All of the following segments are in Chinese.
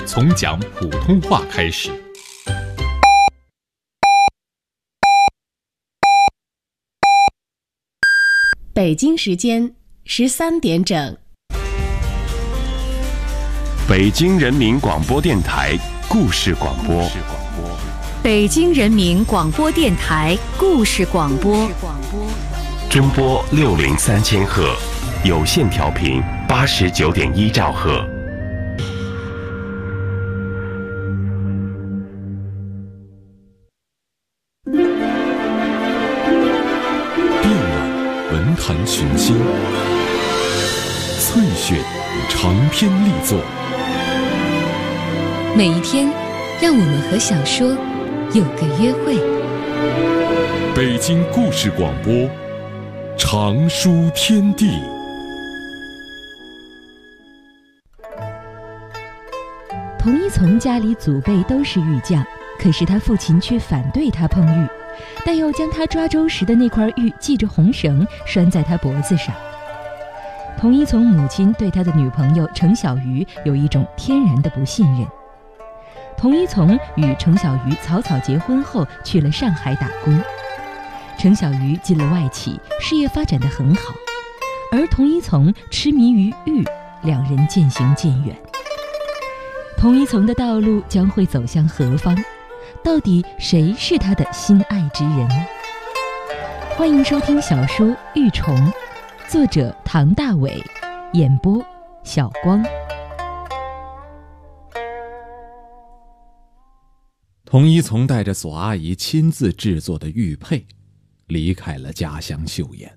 从讲普通话开始。 北京时间13点整。 北京人民广播电台故事广播。 北京人民广播电台故事广播。 中波603千赫，有线调频89.1兆赫。 电览文坛群星，萃选长篇力作。 每一天，让我们和小说有个约会。 北京故事广播，长书天地。 童一从家里祖辈都是玉匠，可是他父亲却反对他碰玉，但又将他抓周时的那块玉系着红绳拴在他脖子上。童一从母亲对他的女朋友程小鱼有一种天然的不信任。童一从与程小鱼草草结婚后去了上海打工，程小鱼进了外企，事业发展得很好，而童一从痴迷于玉，两人渐行渐远。童一从的道路将会走向何方？到底谁是他的心爱之人？欢迎收听小说《玉虫》，作者唐大伟，演播小光。 童一从带着索阿姨亲自制作的玉佩离开了家乡岫岩。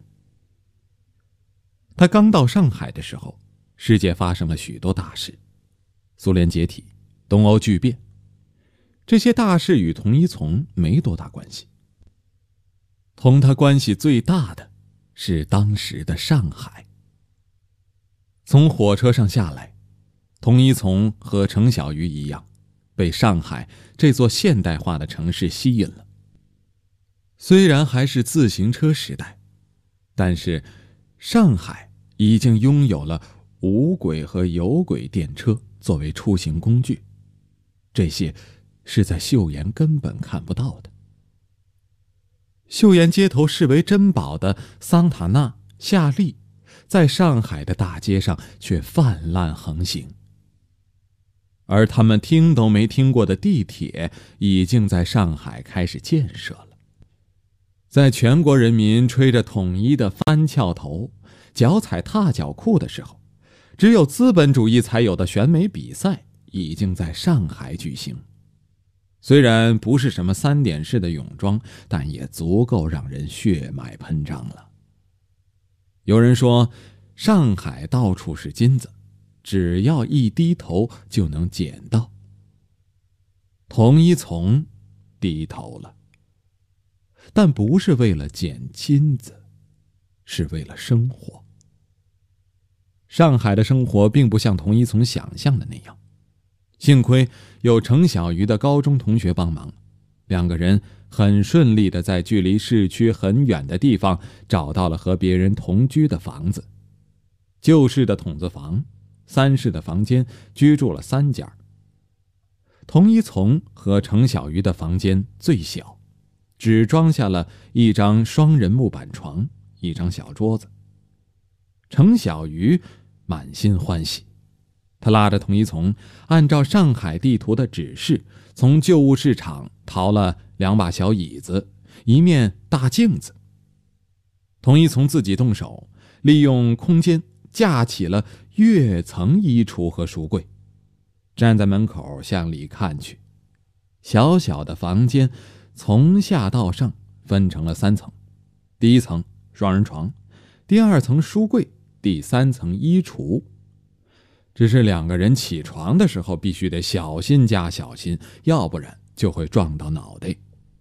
他刚到上海的时候，世界发生了许多大事，苏联解体，东欧剧变，这些大事与童一从没多大关系。同他关系最大的是当时的上海。从火车上下来，童一从和程小鱼一样，被上海这座现代化的城市吸引了。虽然还是自行车时代，但是上海已经拥有了无轨和有轨电车作为出行工具，这些是在岫岩根本看不到的。岫岩街头视为珍宝的桑塔纳、夏利，在上海的大街上却泛滥横行。而他们听都没听过的地铁已经在上海开始建设了。在全国人民吹着统一的翻翘头，脚踩踏脚裤的时候，只有资本主义才有的选美比赛已经在上海举行。虽然不是什么3点式的泳装，但也足够让人血脉喷张了。有人说，上海到处是金子，只要一低头就能捡到。童一从低头了，但不是为了捡金子，是为了生活。上海的生活并不像童一从想象的那样，幸亏有程小鱼的高中同学帮忙，两个人很顺利地在距离市区很远的地方找到了和别人同居的房子。旧式的筒子房，3室的房间，居住了3家。童一从和程小鱼的房间最小，只装下了一张双人木板床，一张小桌子。程小鱼满心欢喜，他拉着童一从，按照上海地图的指示，从旧物市场淘了2把小椅子，一面大镜子。童一从自己动手，利用空间架起了跃层衣橱和书柜，站在门口向里看去。小小的房间从下到上分成了3层，第1层双人床，第2层书柜，第3层衣橱。只是2个人起床的时候必须得小心加小心，要不然就会撞到脑袋。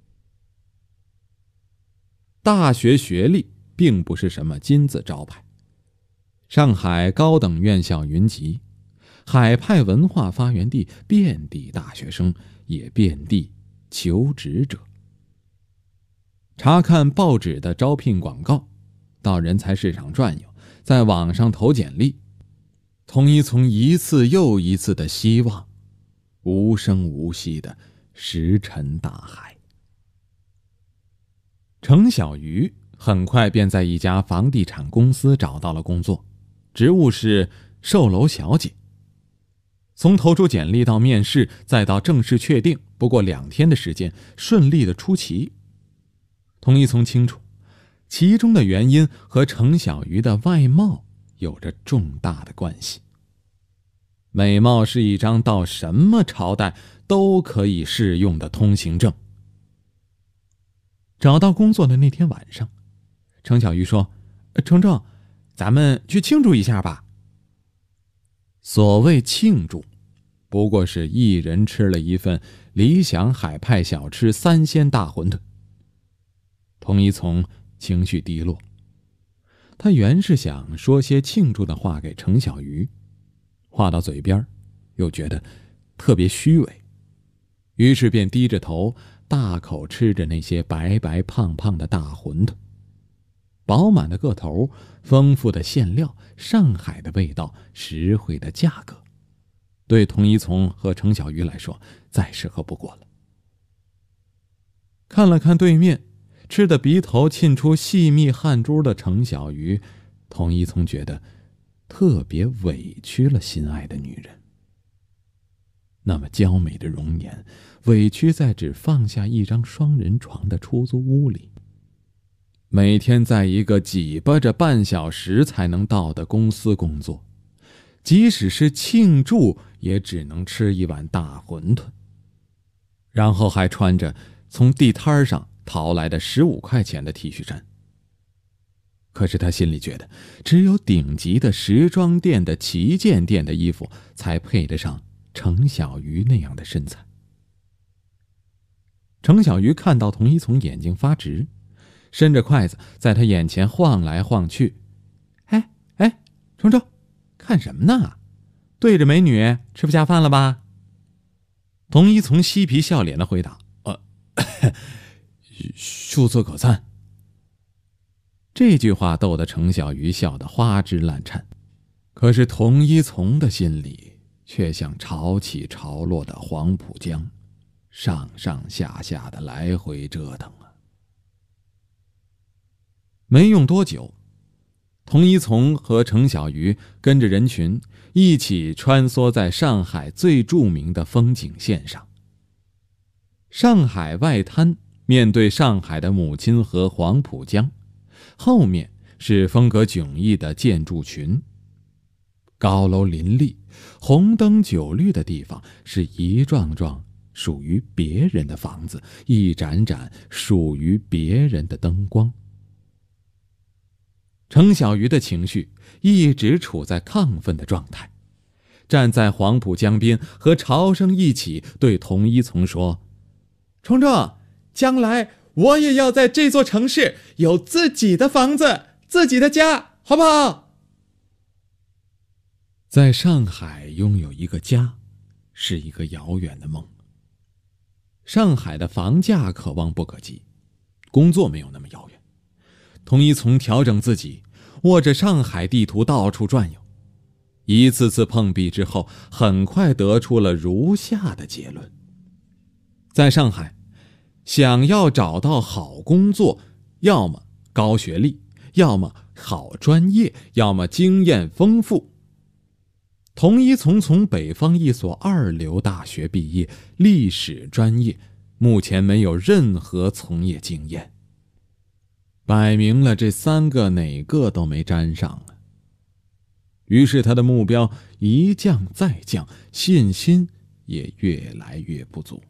大学学历并不是什么金字招牌，上海高等院校云集，海派文化发源地，遍地大学生，也遍地求职者。查看报纸的招聘广告，到人才市场转悠，在网上投简历。童一从一次又一次的希望， 无声无息的石沉大海。程小鱼很快便在一家房地产公司找到了工作，职务是售楼小姐。从投出简历到面试再到正式确定，不过2天的时间，顺利的出奇。童一从清楚，其中的原因和程小鱼的外貌有着重大的关系。美貌是一张到什么朝代都可以适用的通行证。找到工作的那天晚上，程小鱼说：“程程，咱们去庆祝一下吧。”所谓庆祝，不过是一人吃了一份理想海派小吃3鲜大馄饨。童一从情绪低落，他原是想说些庆祝的话给程小鱼，话到嘴边又觉得特别虚伪，于是便低着头大口吃着那些白白胖胖的大馄饨。饱满的个头，丰富的馅料，上海的味道，实惠的价格，对童一从和程小鱼来说再适合不过了。看了看对面吃得鼻头沁出细密汗珠的程小鱼，童一从觉得特别委屈了心爱的女人。那么娇美的容颜，委屈在只放下一张双人床的出租屋里，每天在一个挤巴着半小时才能到的公司工作，即使是庆祝也只能吃一碗大馄饨，然后还穿着从地摊上淘来的15块钱的 T 恤衫。可是他心里觉得，只有顶级的时装店的旗舰店的衣服才配得上程小鱼那样的身材。程小鱼看到童一从眼睛发直，伸着筷子在他眼前晃来晃去。哎，程程，看什么呢？对着美女吃不下饭了吧？童一从嬉皮笑脸的回答：秀色可餐。这句话逗得程小鱼笑得花枝乱颤，可是童一从的心里却像潮起潮落的黄浦江，上上下下的来回折腾啊。没用多久，童一从和程小鱼跟着人群一起穿梭在上海最著名的风景线上。上海外滩面对上海的母亲河黄浦江，后面是风格迥异的建筑群，高楼林立，红灯酒绿的地方是一幢幢属于别人的房子，一盏盏属于别人的灯光。程小鱼的情绪一直处在亢奋的状态，站在黄浦江边和潮生一起对童一从说：程程，将来我也要在这座城市有自己的房子，自己的家，好不好？在上海拥有一个家是一个遥远的梦。上海的房价可望不可及，工作没有那么遥远。童一从调整自己，握着上海地图到处转悠，一次次碰壁之后，很快得出了如下的结论：在上海，想要找到好工作，要么高学历，要么好专业，要么经验丰富。童一从北方一所2流大学毕业，历史专业，目前没有任何从业经验。摆明了这3个哪个都没沾上啊。于是他的目标一降再降，信心也越来越不足。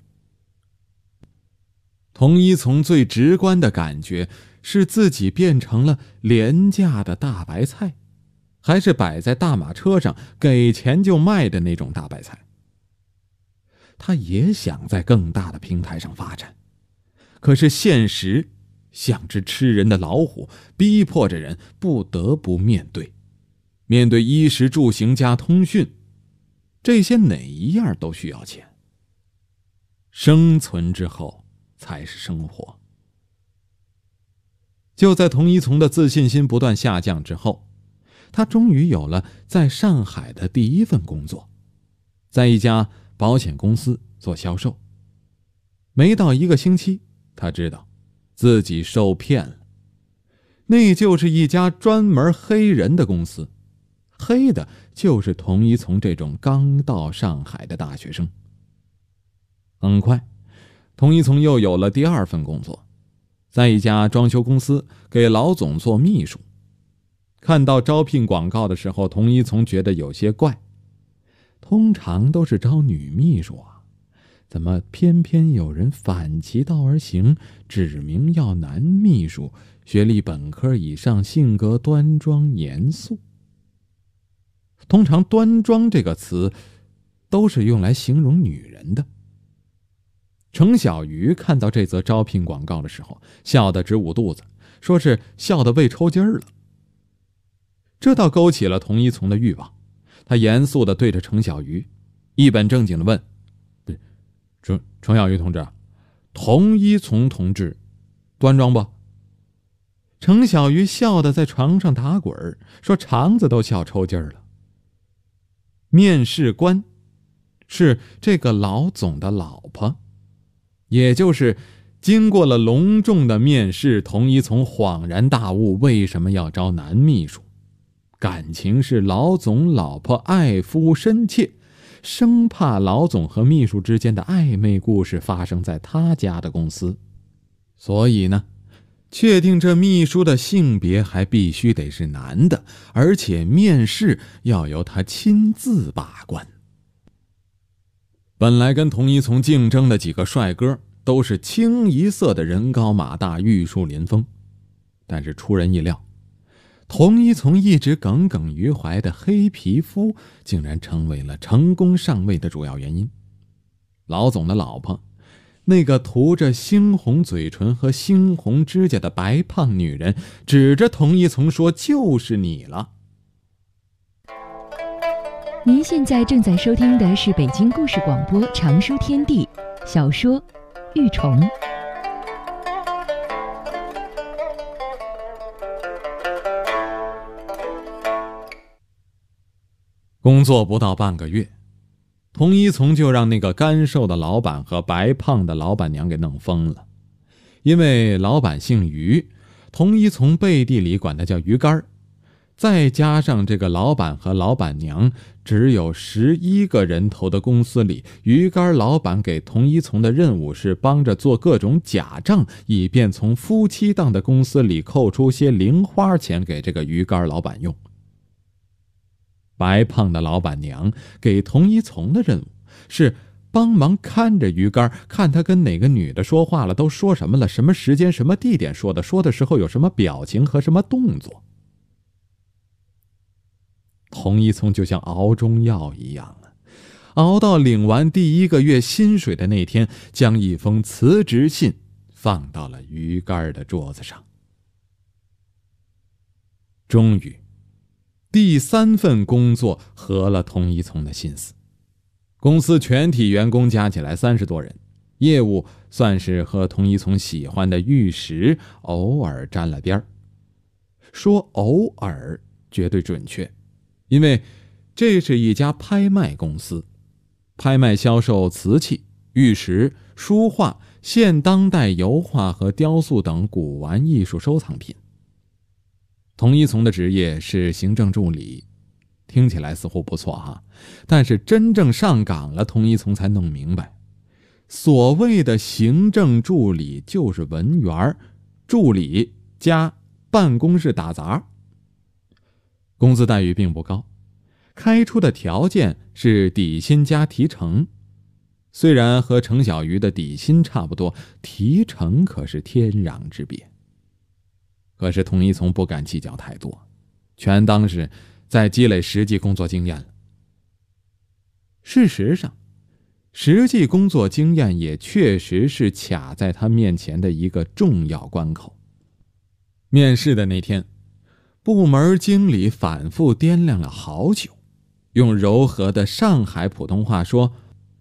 童一从最直观的感觉是自己变成了廉价的大白菜，还是摆在大马车上给钱就卖的那种大白菜。他也想在更大的平台上发展，可是现实像只吃人的老虎，逼迫着人不得不面对衣食住行加通讯，这些哪一样都需要钱。生存之后才是生活。就在童一从的自信心不断下降之后，他终于有了在上海的第一份工作，在一家保险公司做销售。没到1个星期，他知道自己受骗了。那就是一家专门黑人的公司，黑的就是童一从这种刚到上海的大学生。很快，童一从又有了第2份工作，在一家装修公司给老总做秘书。看到招聘广告的时候，童一从觉得有些怪，通常都是招女秘书啊，怎么偏偏有人反其道而行，指明要男秘书，学历本科以上，性格端庄严肃。通常端庄这个词都是用来形容女人的。程小鱼看到这则招聘广告的时候，笑得直捂肚子，说是笑得胃抽筋了。这倒勾起了童一从的欲望，他严肃地对着程小鱼一本正经地问：程小鱼同志，童一从同志端庄不？程小鱼笑得在床上打滚，说肠子都笑抽筋了。面试官是这个老总的老婆，也就是经过了隆重的面试，童一从恍然大悟为什么要招男秘书。感情是老总老婆爱夫深切，生怕老总和秘书之间的暧昧故事发生在他家的公司。所以呢，确定这秘书的性别还必须得是男的，而且面试要由他亲自把关。本来跟童一从竞争的几个帅哥都是清一色的人高马大，玉树临风，但是出人意料，童一从一直耿耿于怀的黑皮肤竟然成为了成功上位的主要原因。老总的老婆，那个涂着猩红嘴唇和猩红指甲的白胖女人，指着童一从说：“就是你了。” 您现在正在收听的是北京故事广播长书天地小说《玉虫》。 工作不到半个月，童一从就让那个干瘦的老板和白胖的老板娘给弄疯了。因为老板姓于，童一从背地里管他叫鱼竿，再加上这个老板和老板娘，只有11个人头的公司里，鱼竿老板给童一从的任务是帮着做各种假账，以便从夫妻档的公司里扣出些零花钱给这个鱼竿老板用。白胖的老板娘给童一从的任务是帮忙看着鱼竿，看他跟哪个女的说话了，都说什么了，什么时间什么地点说的时候有什么表情和什么动作。童一从就像熬中药一样了，熬到领完第1个月薪水的那天，将一封辞职信放到了鱼竿的桌子上。终于第3份工作合了童一从的心思。公司全体员工加起来30多人，业务算是和童一从喜欢的玉石偶尔沾了边儿。说偶尔绝对准确，因为这是一家拍卖公司，拍卖销售瓷器、玉石、书画、现当代油画和雕塑等古玩艺术收藏品。童一从的职业是行政助理，听起来似乎不错哈，但是真正上岗了，童一从才弄明白，所谓的行政助理就是文员，助理加办公室打杂。工资待遇并不高，开出的条件是底薪加提成，虽然和程小鱼的底薪差不多，提成可是天壤之别。可是童一从不敢计较太多，全当是在积累实际工作经验了。事实上，实际工作经验也确实是卡在他面前的一个重要关口。面试的那天，部门经理反复掂量了好久，用柔和的上海普通话说：“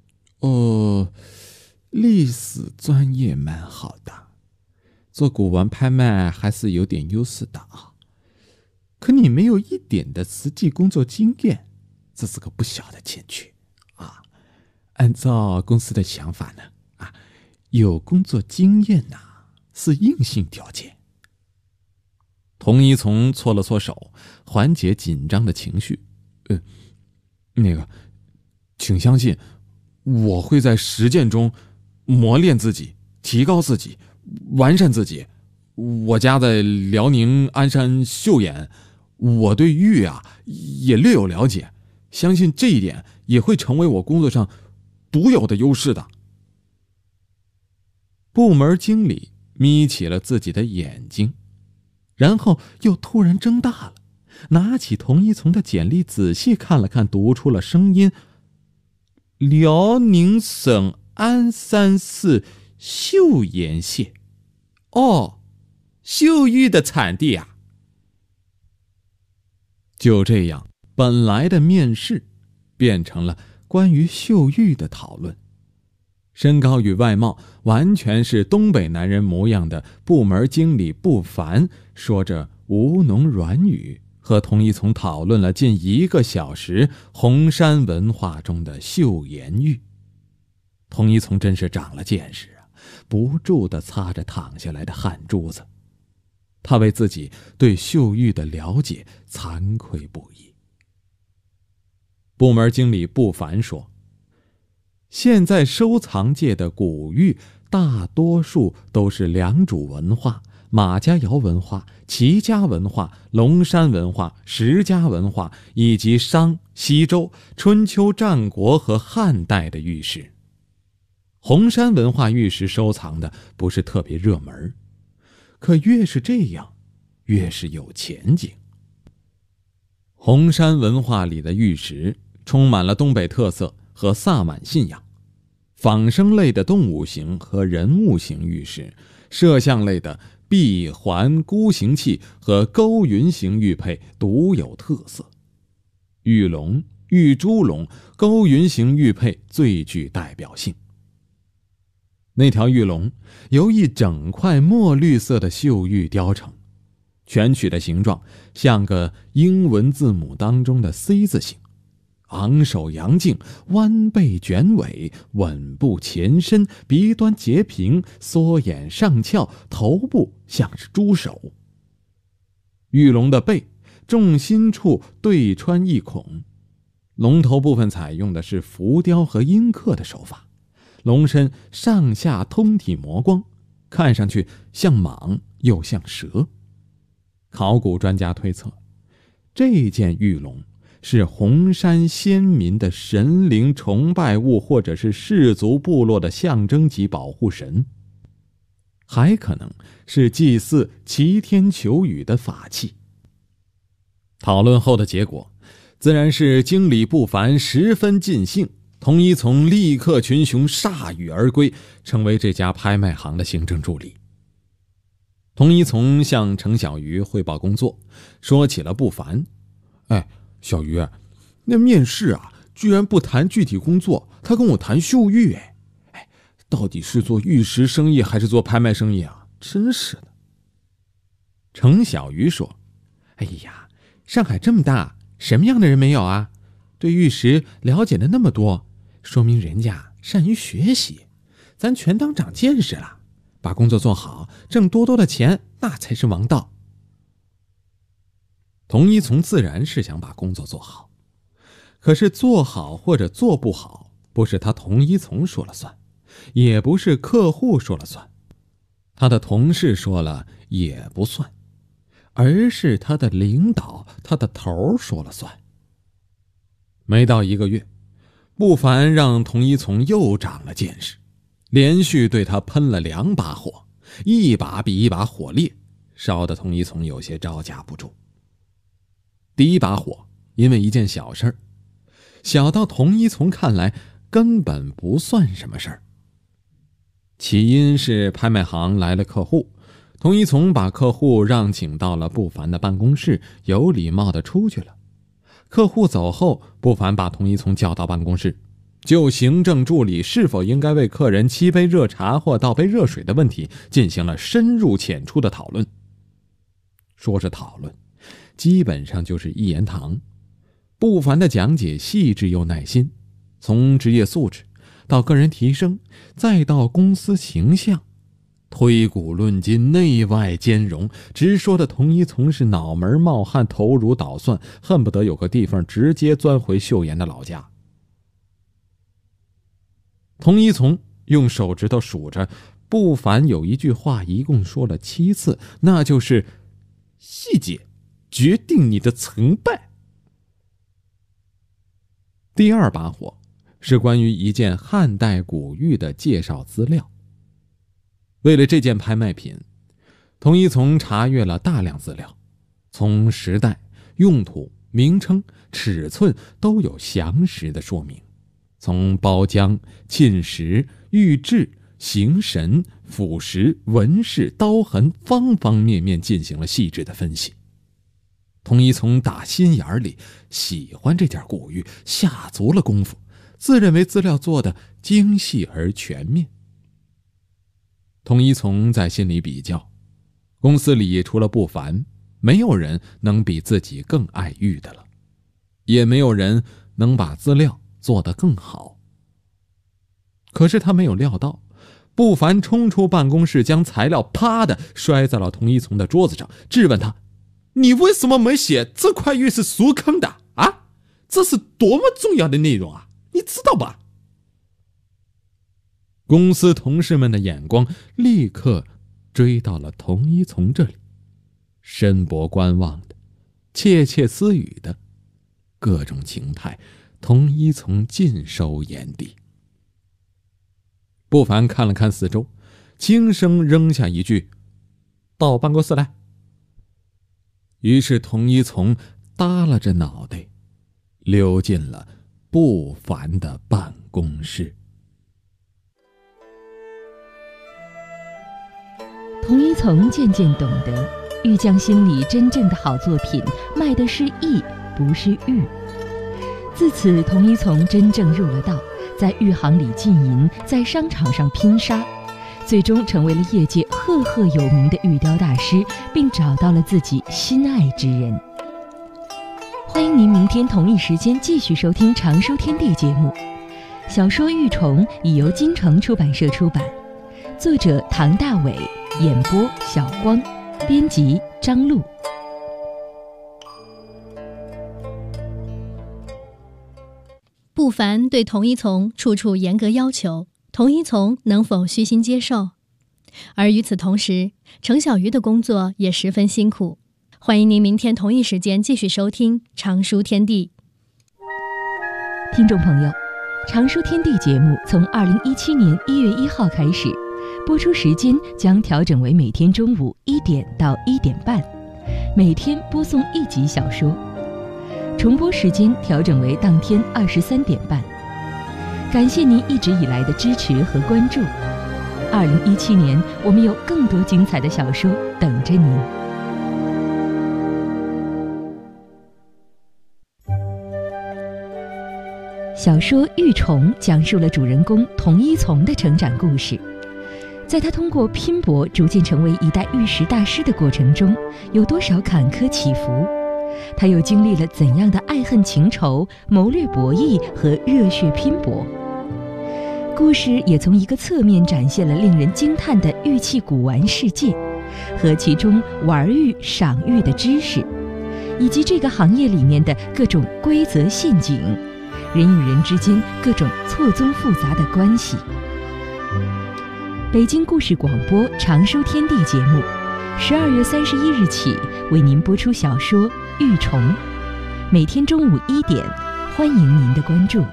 历史专业蛮好的，做古玩拍卖还是有点优势的啊。可你没有一点的实际工作经验，这是个不小的欠缺啊。 按照公司的想法呢，有工作经验是硬性条件。童一从搓了搓手，缓解紧张的情绪。请相信，我会在实践中磨练自己，提高自己，完善自己。我家在辽宁鞍山岫岩，我对玉也略有了解，相信这一点也会成为我工作上独有的优势的。部门经理眯起了自己的眼睛，然后又突然睁大了，拿起童一从的简历仔细看了看，读出了声音：辽宁省鞍山市岫岩县。岫玉的产地啊。就这样，本来的面试变成了关于岫玉的讨论。身高与外貌完全是东北男人模样的部门经理不凡，说着吴侬软语，和童一从讨论了近1个小时红山文化中的岫岩玉。童一从真是长了见识不住地擦着淌下来的汗珠子。他为自己对岫玉的了解惭愧不已。部门经理不凡说，现在收藏界的古玉大多数都是良渚文化、马家窑文化、齐家文化、龙山文化、石家文化以及商、西周、春秋战国和汉代的玉石。红山文化玉石收藏的不是特别热门，可越是这样，越是有前景。红山文化里的玉石充满了东北特色和萨满信仰，仿生类的动物形和人物形玉石，摄像类的闭环孤形器和勾云形玉佩独有特色。玉龙、玉猪龙、勾云形玉佩最具代表性。那条玉龙由一整块墨绿色的岫玉雕成，全曲的形状像个英文字母当中的 C 字形，昂首扬颈，弯背卷尾，稳步前伸，鼻端截平，缩眼上翘，头部像是猪手。玉龙的背重心处对穿一孔，龙头部分采用的是浮雕和阴刻的手法，龙身上下通体磨光，看上去像蟒又像蛇。考古专家推测，这件玉龙是红山先民的神灵崇拜物，或者是氏族部落的象征级保护神，还可能是祭祀祈天求雨的法器。讨论后的结果自然是经理不凡十分尽兴，童一从立刻群雄铩羽而归，成为这家拍卖行的行政助理。童一从向程小鱼汇报工作，说起了不凡。小鱼，那面试居然不谈具体工作，他跟我谈岫玉。到底是做玉石生意还是做拍卖生意啊？真是的。程小鱼说，上海这么大，什么样的人没有啊？对玉石了解的那么多，说明人家善于学习，咱全当长见识了，把工作做好，挣多多的钱，那才是王道。童一从自然是想把工作做好，可是做好或者做不好，不是他童一从说了算，也不是客户说了算，他的同事说了也不算，而是他的领导，他的头说了算。没到1个月，不凡让童一从又长了见识，连续对他喷了2把火，一把比一把火烈，烧得童一从有些招架不住。第一把火因为一件小事儿，小到童一从看来根本不算什么事儿。起因是拍卖行来了客户，童一从把客户让请到了不凡的办公室，有礼貌地出去了。客户走后，不凡把童一从叫到办公室，就行政助理是否应该为客人沏杯热茶或倒杯热水的问题进行了深入浅出的讨论。说是讨论，基本上就是一言堂。不凡的讲解细致又耐心，从职业素质、 到个人提升，再到公司形象，推古论今，内外兼容，直说的童一从是脑门冒汗，头如捣蒜，恨不得有个地方直接钻回秀妍的老家。童一从用手指头数着，不凡有一句话一共说了7次，那就是细节决定你的成败。第二把火是关于一件汉代古玉的介绍资料。为了这件拍卖品，童一从查阅了大量资料，从时代、用途、名称、尺寸都有详实的说明，从包浆、沁石、玉质、形神、腐蚀、纹饰、刀痕方方面面进行了细致的分析。童一从打心眼里喜欢这件古玉，下足了功夫，自认为资料做得精细而全面。童一从在心里比较，公司里除了不凡，没有人能比自己更爱玉的了，也没有人能把资料做得更好。可是他没有料到，不凡冲出办公室，将材料啪的摔在了童一从的桌子上，质问他：你为什么没写这块玉是苏坑的啊？这是多么重要的内容啊，你知道吧？公司同事们的眼光立刻追到了童一从这里，深博观望的，窃窃私语的，各种情态童一从尽收眼底。不凡看了看四周，轻声扔下一句：到我办公室来。于是童一从耷拉着脑袋溜进了不凡的办公室。 童一从渐渐懂得，玉匠心里真正的好作品卖的是艺，不是玉。自此，童一从真正入了道，在玉行里浸淫，在商场上拼杀，最终成为了业界赫赫有名的玉雕大师，并找到了自己心爱之人。欢迎您明天同一时间继续收听常书天地节目。小说《玉虫》已由京城出版社出版，作者唐大伟，演播小光，编辑张璐。 不凡对童一从处处严格要求，童一从能否虚心接受？而与此同时，程小鱼的工作也十分辛苦。欢迎您明天同一时间继续收听常书天地。 听众朋友，常书天地节目从2017年1月1号开始，播出时间将调整为每天中午1点到1点半，每天播送1集小说，重播时间调整为当天23点半。感谢您一直以来的支持和关注。2017年，我们有更多精彩的小说等着您。小说《玉虫》讲述了主人公童一从的成长故事。在他通过拼搏逐渐成为一代玉石大师的过程中，有多少坎坷起伏？他又经历了怎样的爱恨情仇、谋略博弈和热血拼搏？故事也从一个侧面展现了令人惊叹的玉器古玩世界，和其中玩玉、赏玉的知识，以及这个行业里面的各种规则陷阱，人与人之间各种错综复杂的关系。北京故事广播常书天地节目12月31日起为您播出小说《玉虫》，每天中午1点，欢迎您的关注。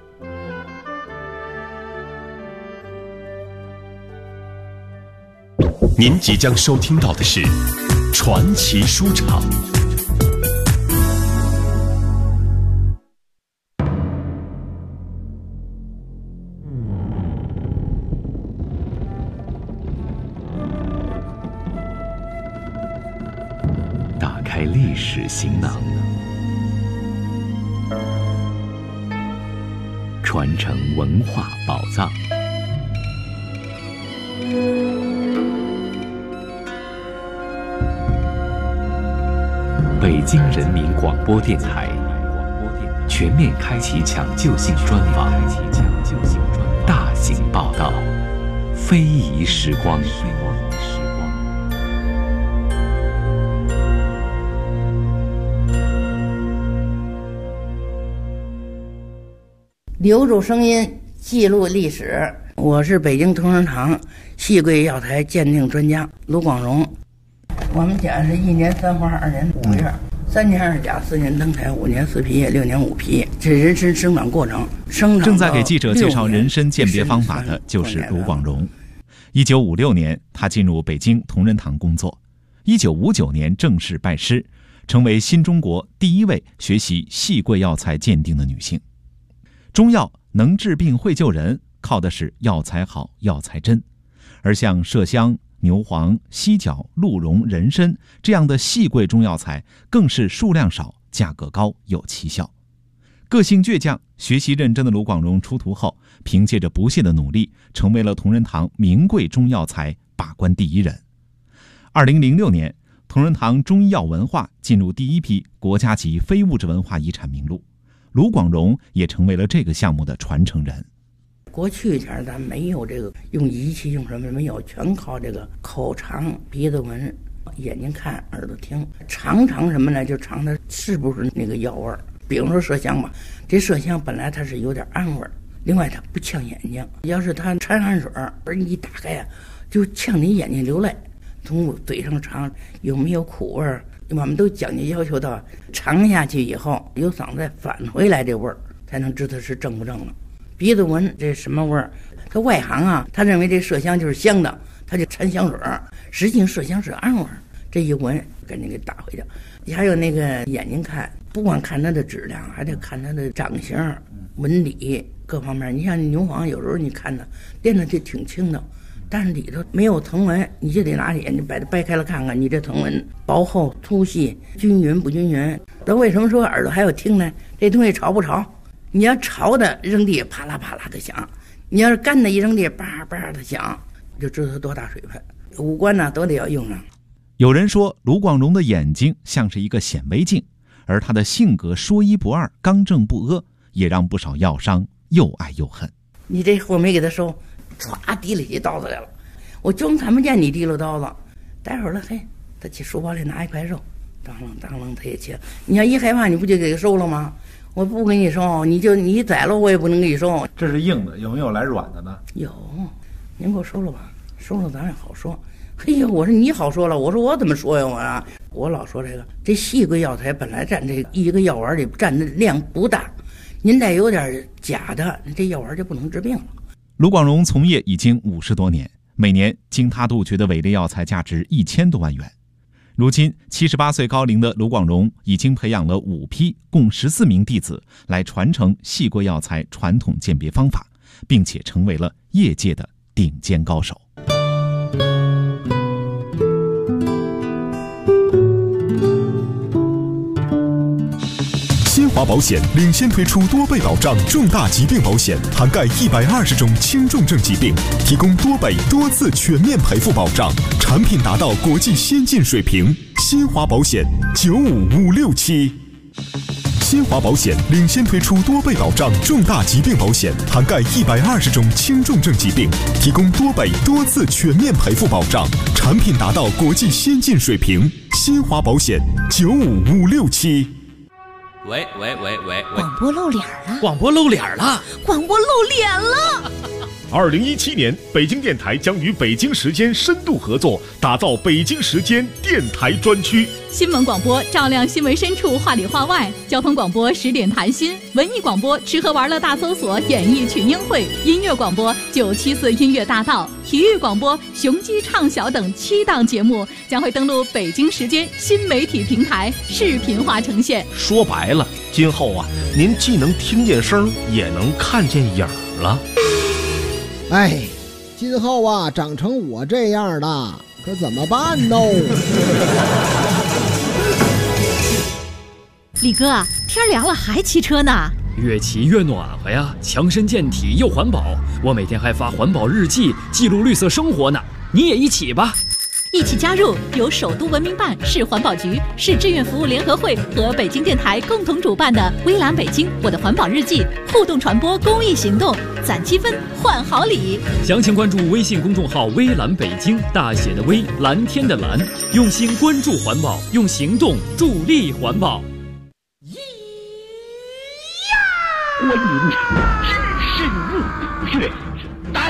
您即将收听到的是传奇书场。打开历史行囊，传承文化宝藏。北京人民广播电台全面开启抢救性专访， 道，非遗时光。 留住声音，记录历史。我是北京同仁堂戏柜药材鉴定专家卢广荣。我们家是1年3花2年5月，3年2甲4年登台5年4皮叶6年5皮，这人参生长过程。 正在给记者介绍人参鉴别方法的就是卢广荣。1956年，他进入北京同仁堂工作。1959年正式拜师，成为新中国第一位学习戏柜药材鉴定的女性。中药能治病会救人，靠的是药材好药材真，而像麝香、牛黄、犀角、鹿茸、人参这样的细贵中药材更是数量少、价格高、有奇效。个性倔强、学习认真的卢广荣出徒后，凭借着不懈的努力，成为了同仁堂名贵中药材把关第一人。2006年，同仁堂中医药文化进入第一批国家级非物质文化遗产名录，卢广荣也成为了这个项目的传承人。 过去前咱没有这个用仪器用什么没有，全靠这个口尝、鼻子闻、眼睛看、耳朵听，尝什么呢？就尝它是不是那个药味儿。比如说麝香吧，这麝香本来它是有点暗味儿，另外它不呛眼睛，要是它掺汗水而你一打开啊，就呛你眼睛流泪。从嘴上尝有没有苦味儿，我们都讲究要求到尝下去以后由嗓子再返回来这味儿，才能知道是正不正了。鼻子闻这什么味儿？他外行啊，他认为这麝香就是香的，他就掺香水，实际上麝香是暗味儿。这一闻赶紧给打回去。还有那个眼睛看，不光看它的质量，还得看它的长相、纹理各方面。你像牛黄，有时候你看它练的就挺轻的，但是里头没有藤纹，你就得拿眼睛把它掰开了看看，你这藤纹薄厚、粗细、均匀不均匀。那为什么说耳朵还有听呢？这东西潮不潮？你要潮的扔地啪啦啪啦的响，你要是干的一扔地叭叭的响，就知道它多大水分。五官呢都得要用上。 有人说卢广荣的眼睛像是一个显微镜，而他的性格说一不二、刚正不阿，也让不少药商又爱又恨。 你这货没给他收，唰提了起刀子来了，我装看不见你提了刀子，待会儿了，嘿，他去书包里拿一块肉，当啷他也切。你要一害怕，你不就给他收了吗？我不给你收，你宰了我也不能给你收。 这是硬的，有没有来软的呢？ 有，您给我收了吧，收了咱也好说。嘿呀，我说你好说了，我说我怎么说呀？我老说这细贵药材本来占这一个药丸里占的量不大，您再有点假的，这药丸就不能治病了。 卢广荣从业已经50多年，每年经他杜绝的伪劣药材价值1000多万元。如今78岁高龄的卢广荣已经培养了5批共14名弟子来传承细贵药材传统鉴别方法，并且成为了业界的顶尖高手。 新华保险领先推出多倍保障重大疾病保险，涵盖120种轻重症疾病，提供多倍多次全面赔付保障，产品达到国际先进水平。新华保险95567。新华保险领先推出多倍保障重大疾病保险，涵盖120种轻重症疾病，提供多倍多次全面赔付保障，产品达到国际先进水平。新华保险95567。 喂， 广播露脸了！ 广播露脸了 ！2017年，北京电台将与北京时间深度合作，打造北京时间电台专区。 新闻广播照亮新闻深处，话里话外；交通广播10点谈心；文艺广播吃喝玩乐大搜索，演艺群英会；音乐广播974音乐大道；体育广播雄鸡唱晓等7档节目将会登陆北京时间新媒体平台，视频化呈现。 说白了，今后啊，您既能听见声，也能看见影儿了。 哎，今后啊，长成我这样的，可怎么办呢？ 李哥，天凉了还骑车呢？ 越骑越暖和呀，强身健体又环保。我每天还发环保日记，记录绿色生活呢。你也一起吧。 一起加入由首都文明办、市环保局、市志愿服务联合会和北京电台共同主办的微蓝北京我的环保日记互动传播公益行动，攒积分换好礼。 详情关注微信公众号微蓝北京，大写的微，蓝天的蓝，用心关注环保，用行动助力环保。 观音知识入虎穴。